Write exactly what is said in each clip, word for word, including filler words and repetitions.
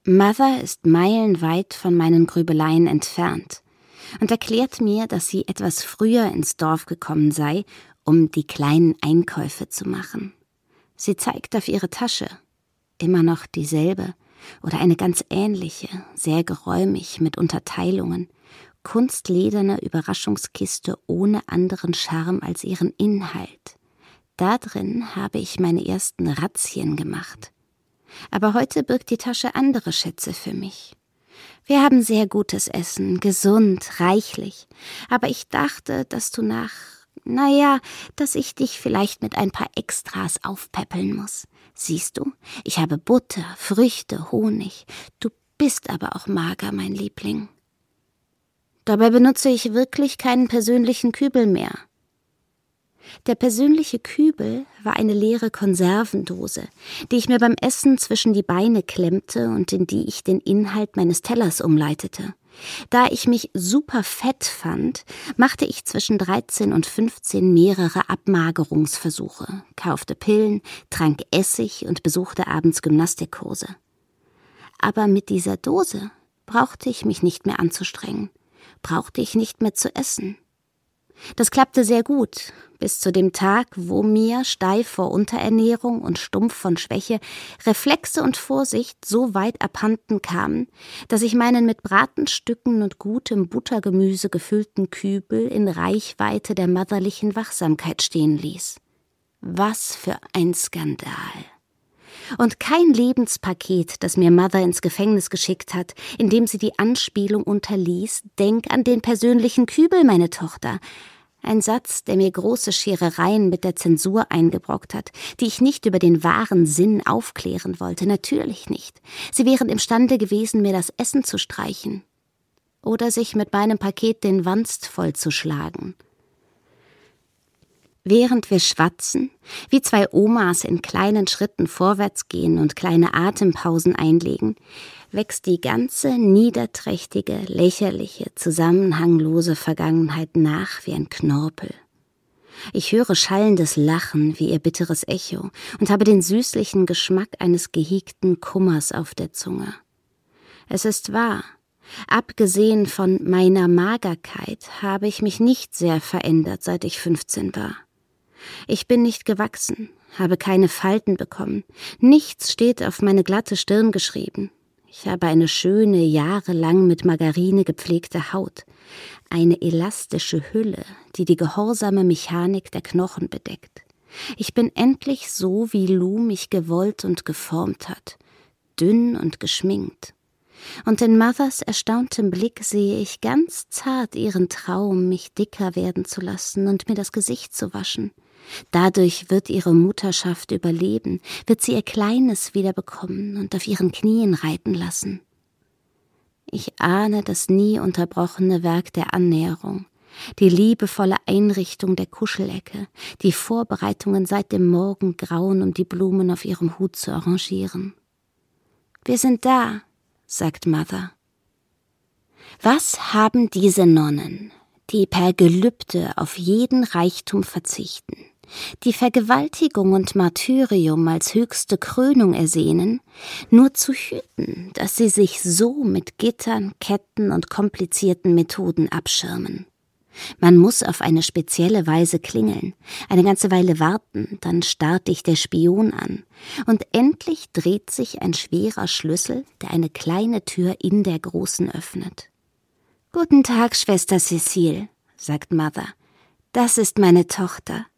Mother ist meilenweit von meinen Grübeleien entfernt und erklärt mir, dass sie etwas früher ins Dorf gekommen sei, um die kleinen Einkäufe zu machen. Sie zeigt auf ihre Tasche, immer noch dieselbe oder eine ganz ähnliche, sehr geräumig mit Unterteilungen, kunstlederne Überraschungskiste ohne anderen Charme als ihren Inhalt. Da drin habe ich meine ersten Razzien gemacht. Aber heute birgt die Tasche andere Schätze für mich. Wir haben sehr gutes Essen, gesund, reichlich. Aber ich dachte, dass du nach, naja, dass ich dich vielleicht mit ein paar Extras aufpäppeln muss. Siehst du, ich habe Butter, Früchte, Honig. Du bist aber auch mager, mein Liebling. Dabei benutze ich wirklich keinen persönlichen Kübel mehr. Der persönliche Kübel war eine leere Konservendose, die ich mir beim Essen zwischen die Beine klemmte und in die ich den Inhalt meines Tellers umleitete. Da ich mich super fett fand, machte ich zwischen dreizehn und fünfzehn mehrere Abmagerungsversuche, kaufte Pillen, trank Essig und besuchte abends Gymnastikkurse. Aber mit dieser Dose brauchte ich mich nicht mehr anzustrengen, brauchte ich nicht mehr zu essen. Das klappte sehr gut, bis zu dem Tag, wo mir, steif vor Unterernährung und stumpf von Schwäche, Reflexe und Vorsicht so weit abhanden kamen, dass ich meinen mit Bratenstücken und gutem Buttergemüse gefüllten Kübel in Reichweite der motherlichen Wachsamkeit stehen ließ. Was für ein Skandal! Und kein Lebenspaket, das mir Mother ins Gefängnis geschickt hat, indem sie die Anspielung unterließ, denk an den persönlichen Kübel, meine Tochter. Ein Satz, der mir große Scherereien mit der Zensur eingebrockt hat, die ich nicht über den wahren Sinn aufklären wollte, natürlich nicht. Sie wären imstande gewesen, mir das Essen zu streichen oder sich mit meinem Paket den Wanst vollzuschlagen. Während wir schwatzen, wie zwei Omas in kleinen Schritten vorwärts gehen und kleine Atempausen einlegen, wächst die ganze niederträchtige, lächerliche, zusammenhanglose Vergangenheit nach wie ein Knorpel. Ich höre schallendes Lachen wie ihr bitteres Echo und habe den süßlichen Geschmack eines gehegten Kummers auf der Zunge. Es ist wahr, abgesehen von meiner Magerkeit habe ich mich nicht sehr verändert, seit ich fünfzehn war. Ich bin nicht gewachsen, habe keine Falten bekommen, nichts steht auf meine glatte Stirn geschrieben. Ich habe eine schöne, jahrelang mit Margarine gepflegte Haut, eine elastische Hülle, die die gehorsame Mechanik der Knochen bedeckt. Ich bin endlich so, wie Lou mich gewollt und geformt hat, dünn und geschminkt. Und in Mothers erstauntem Blick sehe ich ganz zart ihren Traum, mich dicker werden zu lassen und mir das Gesicht zu waschen. Dadurch wird ihre Mutterschaft überleben, wird sie ihr Kleines wiederbekommen und auf ihren Knien reiten lassen. Ich ahne das nie unterbrochene Werk der Annäherung, die liebevolle Einrichtung der Kuschelecke, die Vorbereitungen seit dem Morgengrauen, um die Blumen auf ihrem Hut zu arrangieren. »Wir sind da«, sagt Mother. Was haben diese Nonnen, die per Gelübde auf jeden Reichtum verzichten, die Vergewaltigung und Martyrium als höchste Krönung ersehnen, nur zu hüten, dass sie sich so mit Gittern, Ketten und komplizierten Methoden abschirmen? Man muss auf eine spezielle Weise klingeln, eine ganze Weile warten, dann starrt dich der Spion an, und endlich dreht sich ein schwerer Schlüssel, der eine kleine Tür in der großen öffnet. »Guten Tag, Schwester Cecile«, sagt Mother. »Das ist meine Tochter.«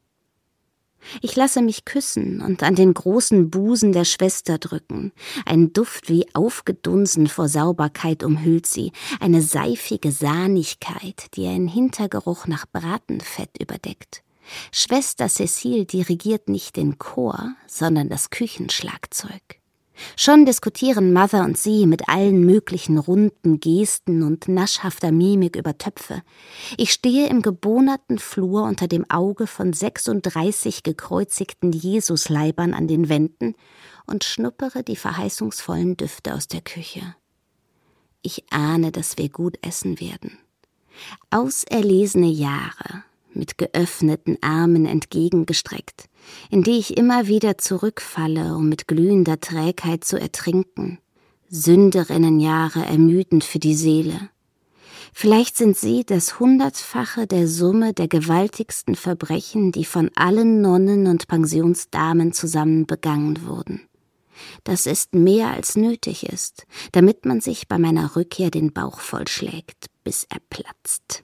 Ich lasse mich küssen und an den großen Busen der Schwester drücken. Ein Duft wie aufgedunsen vor Sauberkeit umhüllt sie, eine seifige Sahnigkeit, die einen Hintergeruch nach Bratenfett überdeckt. Schwester Cecile dirigiert nicht den Chor, sondern das Küchenschlagzeug. Schon diskutieren Mother und sie mit allen möglichen runden Gesten und naschhafter Mimik über Töpfe. Ich stehe im gebohnerten Flur unter dem Auge von sechsunddreißig gekreuzigten Jesusleibern an den Wänden und schnuppere die verheißungsvollen Düfte aus der Küche. Ich ahne, dass wir gut essen werden. Auserlesene Jahre, mit geöffneten Armen entgegengestreckt, in die ich immer wieder zurückfalle, um mit glühender Trägheit zu ertrinken. Sünderinnenjahre ermüdend für die Seele. Vielleicht sind sie das Hundertfache der Summe der gewaltigsten Verbrechen, die von allen Nonnen und Pensionsdamen zusammen begangen wurden. Das ist mehr als nötig ist, damit man sich bei meiner Rückkehr den Bauch vollschlägt, bis er platzt.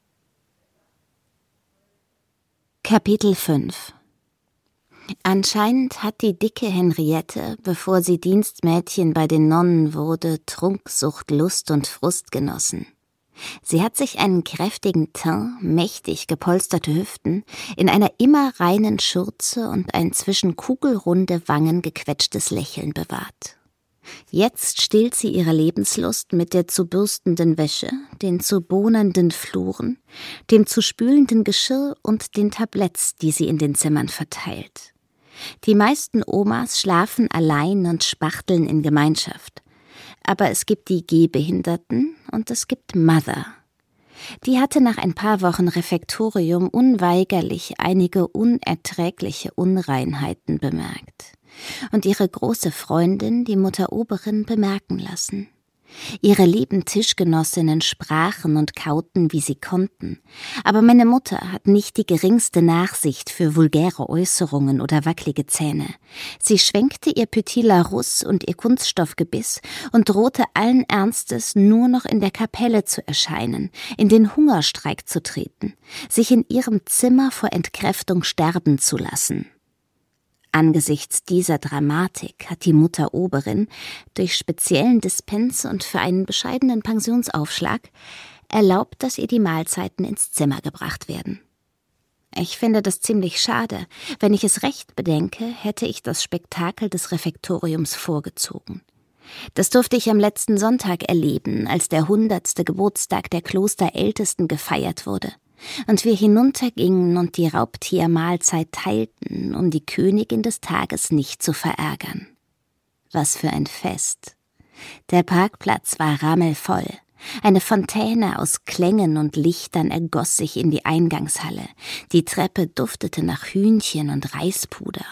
Kapitel fünf. Anscheinend hat die dicke Henriette, bevor sie Dienstmädchen bei den Nonnen wurde, Trunksucht, Lust und Frust genossen. Sie hat sich einen kräftigen Teint, mächtig gepolsterte Hüften, in einer immer reinen Schürze und ein zwischen kugelrunde Wangen gequetschtes Lächeln bewahrt. Jetzt stillt sie ihre Lebenslust mit der zu bürstenden Wäsche, den zu bohnenden Fluren, dem zu spülenden Geschirr und den Tabletts, die sie in den Zimmern verteilt. Die meisten Omas schlafen allein und spachteln in Gemeinschaft. Aber es gibt die Gehbehinderten und es gibt Mother. Die hatte nach ein paar Wochen Refektorium unweigerlich einige unerträgliche Unreinheiten bemerkt und ihre große Freundin, die Mutter Oberin, bemerken lassen. Ihre lieben Tischgenossinnen sprachen und kauten, wie sie konnten, aber meine Mutter hat nicht die geringste Nachsicht für vulgäre Äußerungen oder wackelige Zähne. Sie schwenkte ihr Petit Larousse und ihr Kunststoffgebiss und drohte allen Ernstes, nur noch in der Kapelle zu erscheinen, in den Hungerstreik zu treten, sich in ihrem Zimmer vor Entkräftung sterben zu lassen. Angesichts dieser Dramatik hat die Mutter Oberin durch speziellen Dispens und für einen bescheidenen Pensionsaufschlag erlaubt, dass ihr die Mahlzeiten ins Zimmer gebracht werden. Ich finde das ziemlich schade. Wenn ich es recht bedenke, hätte ich das Spektakel des Refektoriums vorgezogen. Das durfte ich am letzten Sonntag erleben, als der hundertste Geburtstag der Klosterältesten gefeiert wurde und wir hinuntergingen und die Raubtiermahlzeit teilten, um die Königin des Tages nicht zu verärgern. Was für ein Fest! Der Parkplatz war rammelvoll. Eine Fontäne aus Klängen und Lichtern ergoss sich in die Eingangshalle. Die Treppe duftete nach Hühnchen und Reispuder.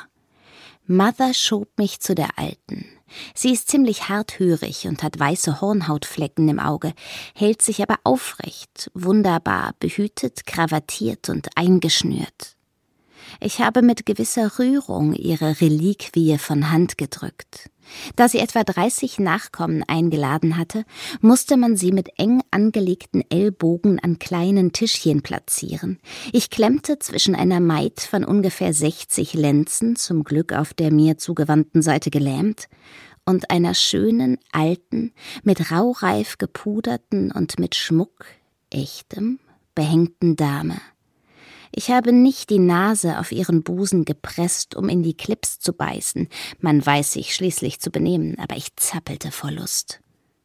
Mother schob mich zu der Alten. Sie ist ziemlich harthörig und hat weiße Hornhautflecken im Auge, hält sich aber aufrecht, wunderbar behütet, krawattiert und eingeschnürt. Ich habe mit gewisser Rührung ihre Reliquie von Hand gedrückt. Da sie etwa dreißig Nachkommen eingeladen hatte, musste man sie mit eng angelegten Ellbogen an kleinen Tischchen platzieren. Ich klemmte zwischen einer Maid von ungefähr sechzig Lenzen, zum Glück auf der mir zugewandten Seite gelähmt, und einer schönen, alten, mit raureif gepuderten und mit Schmuck, echtem, behängten Dame. Ich habe nicht die Nase auf ihren Busen gepresst, um in die Clips zu beißen. Man weiß sich schließlich zu benehmen, aber ich zappelte vor Lust.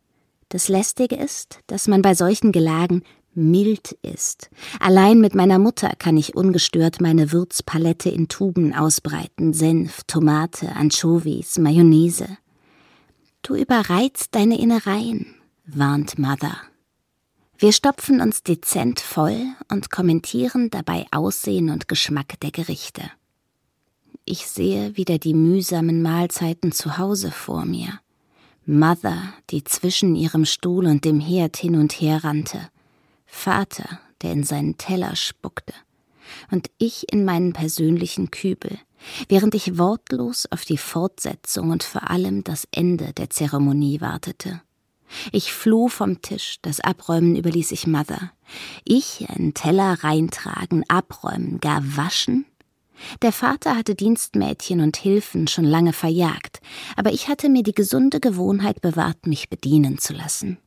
Das Lästige ist, dass man bei solchen Gelagen mild ist. Allein mit meiner Mutter kann ich ungestört meine Würzpalette in Tuben ausbreiten. Senf, Tomate, Anchovies, Mayonnaise. Du überreizt deine Innereien, warnt Mother. Wir stopfen uns dezent voll und kommentieren dabei Aussehen und Geschmack der Gerichte. Ich sehe wieder die mühsamen Mahlzeiten zu Hause vor mir. Mother, die zwischen ihrem Stuhl und dem Herd hin und her rannte. Vater, der in seinen Teller spuckte. Und ich in meinen persönlichen Kübel, während ich wortlos auf die Fortsetzung und vor allem das Ende der Zeremonie wartete. Ich floh vom Tisch, das Abräumen überließ ich Mother. Ich einen Teller reintragen, abräumen, gar waschen? Der Vater hatte Dienstmädchen und Hilfen schon lange verjagt, aber ich hatte mir die gesunde Gewohnheit bewahrt, mich bedienen zu lassen.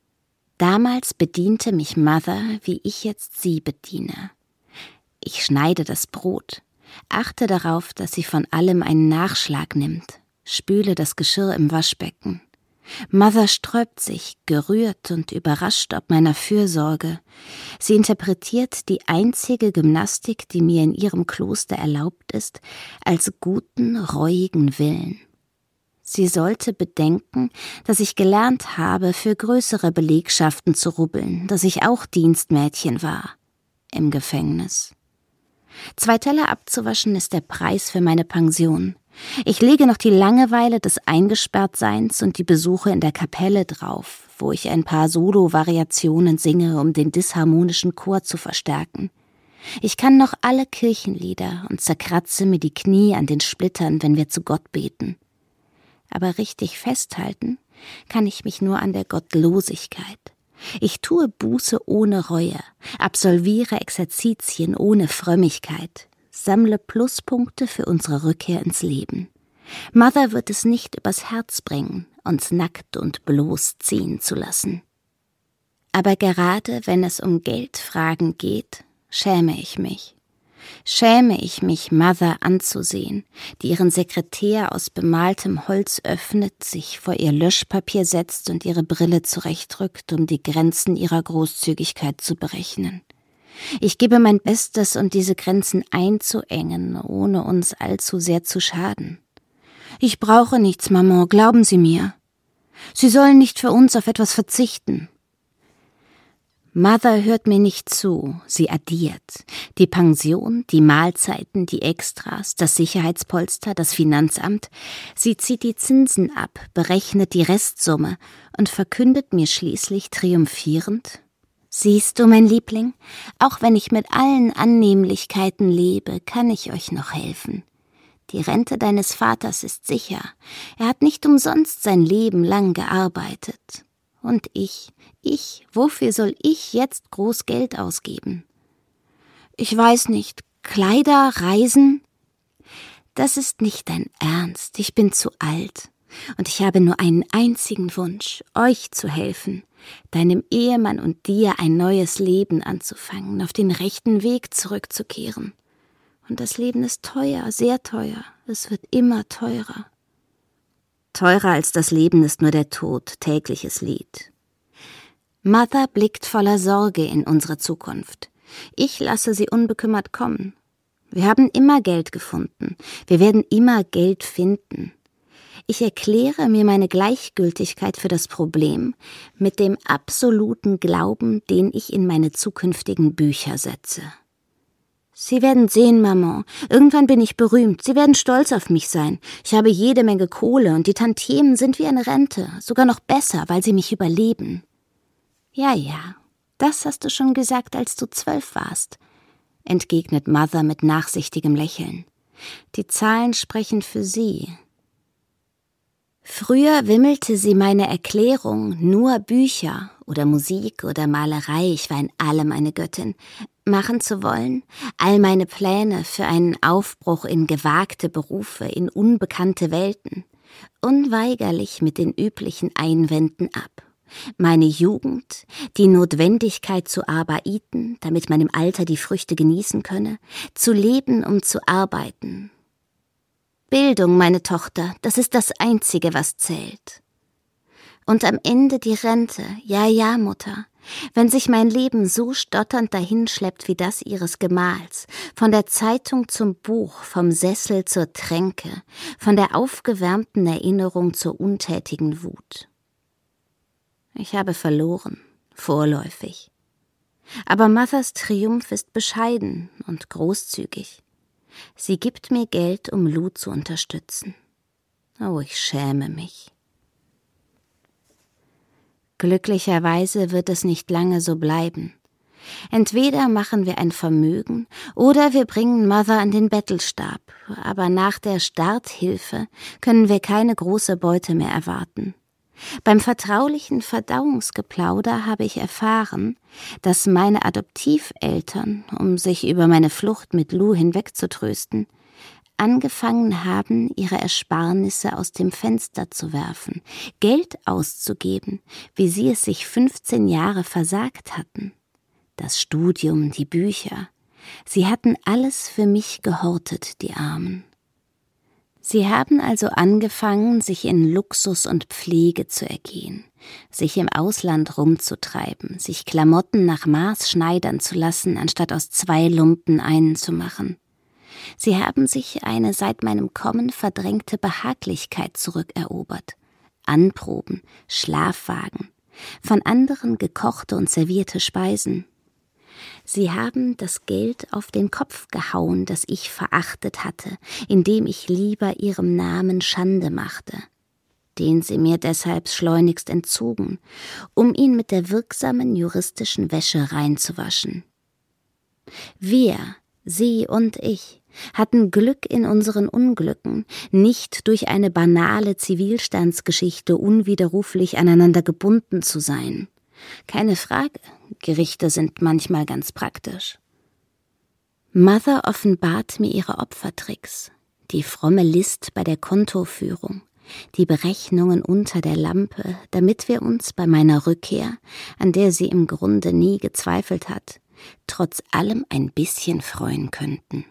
Damals bediente mich Mother, wie ich jetzt sie bediene. Ich schneide das Brot, achte darauf, dass sie von allem einen Nachschlag nimmt, spüle das Geschirr im Waschbecken. Mother sträubt sich, gerührt und überrascht ob meiner Fürsorge. Sie interpretiert die einzige Gymnastik, die mir in ihrem Kloster erlaubt ist, als guten, reuigen Willen. Sie sollte bedenken, dass ich gelernt habe, für größere Belegschaften zu rubbeln, dass ich auch Dienstmädchen war. Im Gefängnis. Zwei Teller abzuwaschen ist der Preis für meine Pension. Ich lege noch die Langeweile des Eingesperrtseins und die Besuche in der Kapelle drauf, wo ich ein paar Solo-Variationen singe, um den disharmonischen Chor zu verstärken. Ich kann noch alle Kirchenlieder und zerkratze mir die Knie an den Splittern, wenn wir zu Gott beten. Aber richtig festhalten kann ich mich nur an der Gottlosigkeit. Ich tue Buße ohne Reue, absolviere Exerzitien ohne Frömmigkeit, sammle Pluspunkte für unsere Rückkehr ins Leben. Mother wird es nicht übers Herz bringen, uns nackt und bloß ziehen zu lassen. Aber gerade wenn es um Geldfragen geht, schäme ich mich. Schäme ich mich, Mother anzusehen, die ihren Sekretär aus bemaltem Holz öffnet, sich vor ihr Löschpapier setzt und ihre Brille zurechtrückt, um die Grenzen ihrer Großzügigkeit zu berechnen. Ich gebe mein Bestes, um diese Grenzen einzuengen, ohne uns allzu sehr zu schaden. Ich brauche nichts, Maman, glauben Sie mir. Sie sollen nicht für uns auf etwas verzichten. Mother hört mir nicht zu, sie addiert. Die Pension, die Mahlzeiten, die Extras, das Sicherheitspolster, das Finanzamt. Sie zieht die Zinsen ab, berechnet die Restsumme und verkündet mir schließlich triumphierend: »Siehst du, mein Liebling, auch wenn ich mit allen Annehmlichkeiten lebe, kann ich euch noch helfen. Die Rente deines Vaters ist sicher. Er hat nicht umsonst sein Leben lang gearbeitet. Und ich, ich, wofür soll ich jetzt groß Geld ausgeben? Ich weiß nicht, Kleider, Reisen? Das ist nicht dein Ernst, ich bin zu alt. Und ich habe nur einen einzigen Wunsch, euch zu helfen, deinem Ehemann und dir ein neues Leben anzufangen, auf den rechten Weg zurückzukehren. Und das Leben ist teuer, sehr teuer, es wird immer teurer. Teurer als das Leben ist nur der Tod, tägliches Lied. Mother blickt voller Sorge in unsere Zukunft. Ich lasse sie unbekümmert kommen. Wir haben immer Geld gefunden. Wir werden immer Geld finden. Ich erkläre mir meine Gleichgültigkeit für das Problem mit dem absoluten Glauben, den ich in meine zukünftigen Bücher setze. Sie werden sehen, Maman. Irgendwann bin ich berühmt. Sie werden stolz auf mich sein. Ich habe jede Menge Kohle und die Tantiemen sind wie eine Rente. Sogar noch besser, weil sie mich überleben. Ja, ja, das hast du schon gesagt, als du zwölf warst, entgegnet Mother mit nachsichtigem Lächeln. Die Zahlen sprechen für sie. Früher wimmelte sie meine Erklärung, nur Bücher oder Musik oder Malerei, ich war in allem eine Göttin, machen zu wollen, all meine Pläne für einen Aufbruch in gewagte Berufe, in unbekannte Welten, unweigerlich mit den üblichen Einwänden ab. Meine Jugend, die Notwendigkeit zu arbeiten, damit man im Alter die Früchte genießen könne, zu leben, um zu arbeiten. Bildung, meine Tochter, das ist das Einzige, was zählt. Und am Ende die Rente, ja, ja, Mutter, wenn sich mein Leben so stotternd dahinschleppt wie das ihres Gemahls, von der Zeitung zum Buch, vom Sessel zur Tränke, von der aufgewärmten Erinnerung zur untätigen Wut. Ich habe verloren, vorläufig. Aber Mothers Triumph ist bescheiden und großzügig. Sie gibt mir Geld, um Lou zu unterstützen. Oh, ich schäme mich. Glücklicherweise wird es nicht lange so bleiben. Entweder machen wir ein Vermögen oder wir bringen Mother an den Bettelstab, aber nach der Starthilfe können wir keine große Beute mehr erwarten. Beim vertraulichen Verdauungsgeplauder habe ich erfahren, dass meine Adoptiveltern, um sich über meine Flucht mit Lou hinwegzutrösten, angefangen haben, ihre Ersparnisse aus dem Fenster zu werfen, Geld auszugeben, wie sie es sich fünfzehn Jahre versagt hatten. Das Studium, die Bücher, sie hatten alles für mich gehortet, die Armen. Sie haben also angefangen, sich in Luxus und Pflege zu ergehen, sich im Ausland rumzutreiben, sich Klamotten nach Maß schneidern zu lassen, anstatt aus zwei Lumpen einen zu machen. Sie haben sich eine seit meinem Kommen verdrängte Behaglichkeit zurückerobert. Anproben, Schlafwagen, von anderen gekochte und servierte Speisen. Sie haben das Geld auf den Kopf gehauen, das ich verachtet hatte, indem ich lieber ihrem Namen Schande machte, den sie mir deshalb schleunigst entzogen, um ihn mit der wirksamen juristischen Wäsche reinzuwaschen. Wir, sie und ich, hatten Glück in unseren Unglücken, nicht durch eine banale Zivilstandsgeschichte unwiderruflich aneinander gebunden zu sein. Keine Frage, Gerichte sind manchmal ganz praktisch. Mother offenbart mir ihre Opfertricks, die fromme List bei der Kontoführung, die Berechnungen unter der Lampe, damit wir uns bei meiner Rückkehr, an der sie im Grunde nie gezweifelt hat, trotz allem ein bisschen freuen könnten.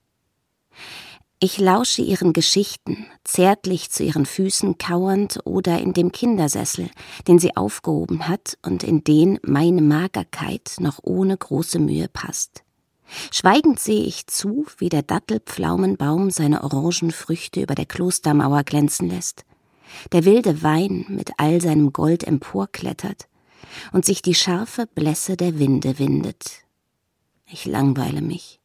Ich lausche ihren Geschichten, zärtlich zu ihren Füßen kauernd oder in dem Kindersessel, den sie aufgehoben hat und in den meine Magerkeit noch ohne große Mühe passt. Schweigend sehe ich zu, wie der Dattelpflaumenbaum seine Orangenfrüchte über der Klostermauer glänzen lässt, der wilde Wein mit all seinem Gold emporklettert und sich die scharfe Blässe der Winde windet. Ich langweile mich.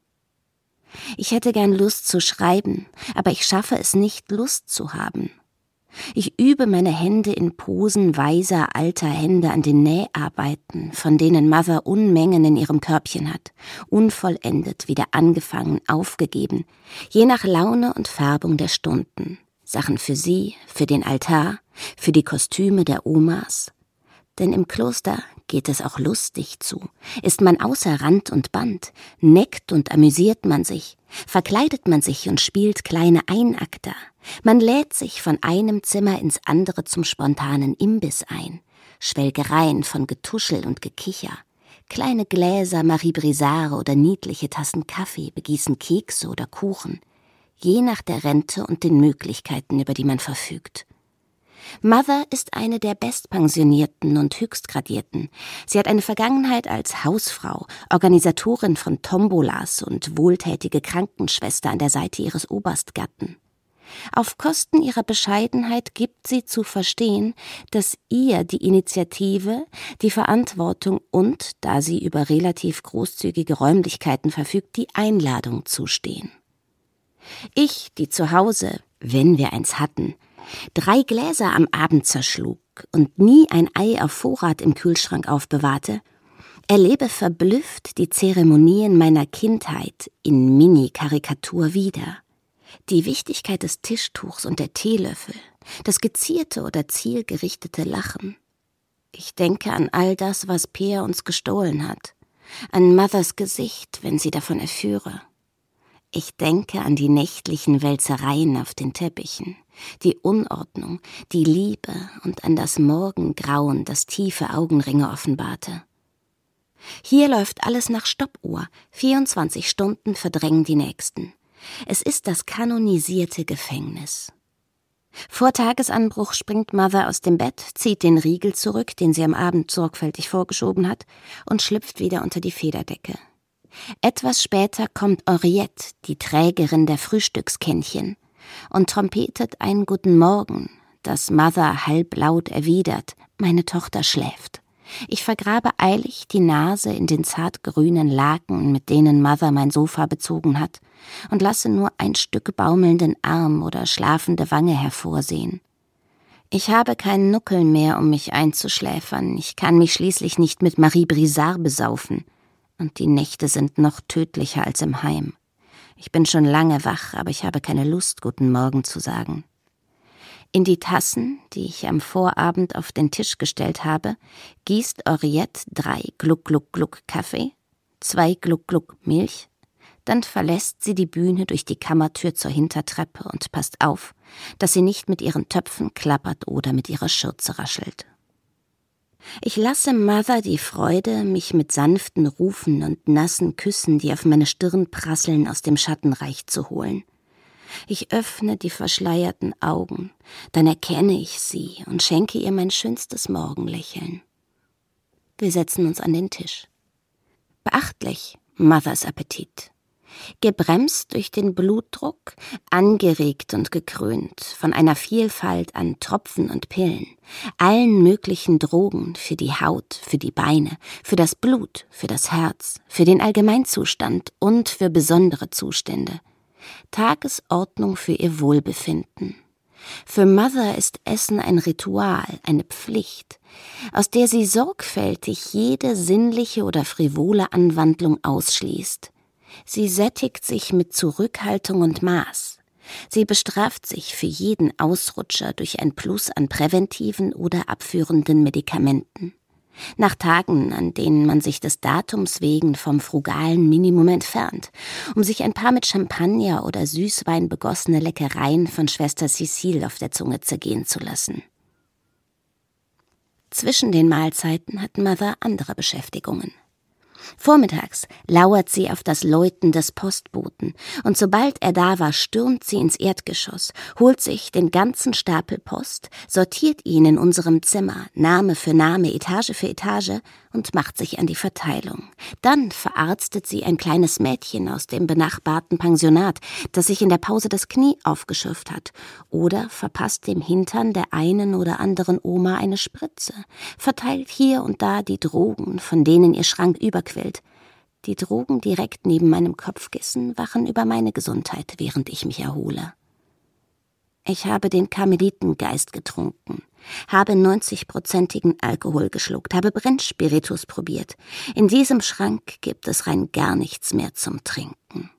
Ich hätte gern Lust zu schreiben, aber ich schaffe es nicht, Lust zu haben. Ich übe meine Hände in Posen weiser alter Hände an den Näharbeiten, von denen Mother Unmengen in ihrem Körbchen hat, unvollendet, wieder angefangen, aufgegeben, je nach Laune und Färbung der Stunden. Sachen für sie, für den Altar, für die Kostüme der Omas. Denn im Kloster geht es auch lustig zu, ist man außer Rand und Band, neckt und amüsiert man sich, verkleidet man sich und spielt kleine Einakter, man lädt sich von einem Zimmer ins andere zum spontanen Imbiss ein, Schwelgereien von Getuschel und Gekicher, kleine Gläser Marie Brizard oder niedliche Tassen Kaffee begießen Kekse oder Kuchen, je nach der Rente und den Möglichkeiten, über die man verfügt. Mother ist eine der Bestpensionierten und Höchstgradierten. Sie hat eine Vergangenheit als Hausfrau, Organisatorin von Tombolas und wohltätige Krankenschwester an der Seite ihres Oberstgatten. Auf Kosten ihrer Bescheidenheit gibt sie zu verstehen, dass ihr die Initiative, die Verantwortung und, da sie über relativ großzügige Räumlichkeiten verfügt, die Einladung zustehen. Ich, die zu Hause, wenn wir eins hatten, drei Gläser am Abend zerschlug und nie ein Ei auf Vorrat im Kühlschrank aufbewahrte, erlebe verblüfft die Zeremonien meiner Kindheit in Mini-Karikatur wieder. Die Wichtigkeit des Tischtuchs und der Teelöffel, das gezierte oder zielgerichtete Lachen. Ich denke an all das, was Peer uns gestohlen hat, an Mothers Gesicht, wenn sie davon erführe. Ich denke an die nächtlichen Wälzereien auf den Teppichen, die Unordnung, die Liebe und an das Morgengrauen, das tiefe Augenringe offenbarte. Hier läuft alles nach Stoppuhr, vierundzwanzig Stunden verdrängen die nächsten. Es ist das kanonisierte Gefängnis. Vor Tagesanbruch springt Mother aus dem Bett, zieht den Riegel zurück, den sie am Abend sorgfältig vorgeschoben hat, und schlüpft wieder unter die Federdecke. Etwas später kommt Henriette, die Trägerin der Frühstückskännchen, und trompetet einen Guten Morgen, das Mother halblaut erwidert, meine Tochter schläft. Ich vergrabe eilig die Nase in den zartgrünen Laken, mit denen Mother mein Sofa bezogen hat, und lasse nur ein Stück baumelnden Arm oder schlafende Wange hervorsehen. Ich habe keinen Nuckel mehr, um mich einzuschläfern, ich kann mich schließlich nicht mit Marie Brizard besaufen. Und die Nächte sind noch tödlicher als im Heim. Ich bin schon lange wach, aber ich habe keine Lust, Guten Morgen zu sagen. In die Tassen, die ich am Vorabend auf den Tisch gestellt habe, gießt Henriette drei Gluck-Gluck-Gluck Kaffee, zwei Gluck-Gluck Milch, dann verlässt sie die Bühne durch die Kammertür zur Hintertreppe und passt auf, dass sie nicht mit ihren Töpfen klappert oder mit ihrer Schürze raschelt. Ich lasse Mother die Freude, mich mit sanften Rufen und nassen Küssen, die auf meine Stirn prasseln, aus dem Schattenreich zu holen. Ich öffne die verschleierten Augen, dann erkenne ich sie und schenke ihr mein schönstes Morgenlächeln. Wir setzen uns an den Tisch. Beachtlich, Mothers Appetit. Gebremst durch den Blutdruck, angeregt und gekrönt von einer Vielfalt an Tropfen und Pillen, allen möglichen Drogen für die Haut, für die Beine, für das Blut, für das Herz, für den Allgemeinzustand und für besondere Zustände. Tagesordnung für ihr Wohlbefinden. Für Mother ist Essen ein Ritual, eine Pflicht, aus der sie sorgfältig jede sinnliche oder frivole Anwandlung ausschließt. Sie sättigt sich mit Zurückhaltung und Maß. Sie bestraft sich für jeden Ausrutscher durch ein Plus an präventiven oder abführenden Medikamenten. Nach Tagen, an denen man sich des Datums wegen vom frugalen Minimum entfernt, um sich ein paar mit Champagner oder Süßwein begossene Leckereien von Schwester Cecile auf der Zunge zergehen zu lassen. Zwischen den Mahlzeiten hat Mother andere Beschäftigungen. Vormittags lauert sie auf das Läuten des Postboten, und sobald er da war, stürmt sie ins Erdgeschoss, holt sich den ganzen Stapel Post, sortiert ihn in unserem Zimmer, Name für Name, Etage für Etage, und macht sich an die Verteilung. Dann verarztet sie ein kleines Mädchen aus dem benachbarten Pensionat, das sich in der Pause das Knie aufgeschürft hat, oder verpasst dem Hintern der einen oder anderen Oma eine Spritze, verteilt hier und da die Drogen, von denen ihr Schrank überquillt. Die Drogen direkt neben meinem Kopfkissen wachen über meine Gesundheit, während ich mich erhole. Ich habe den Karmelitengeist getrunken, habe neunzigprozentigen Alkohol geschluckt, habe Brennspiritus probiert. In diesem Schrank gibt es rein gar nichts mehr zum Trinken.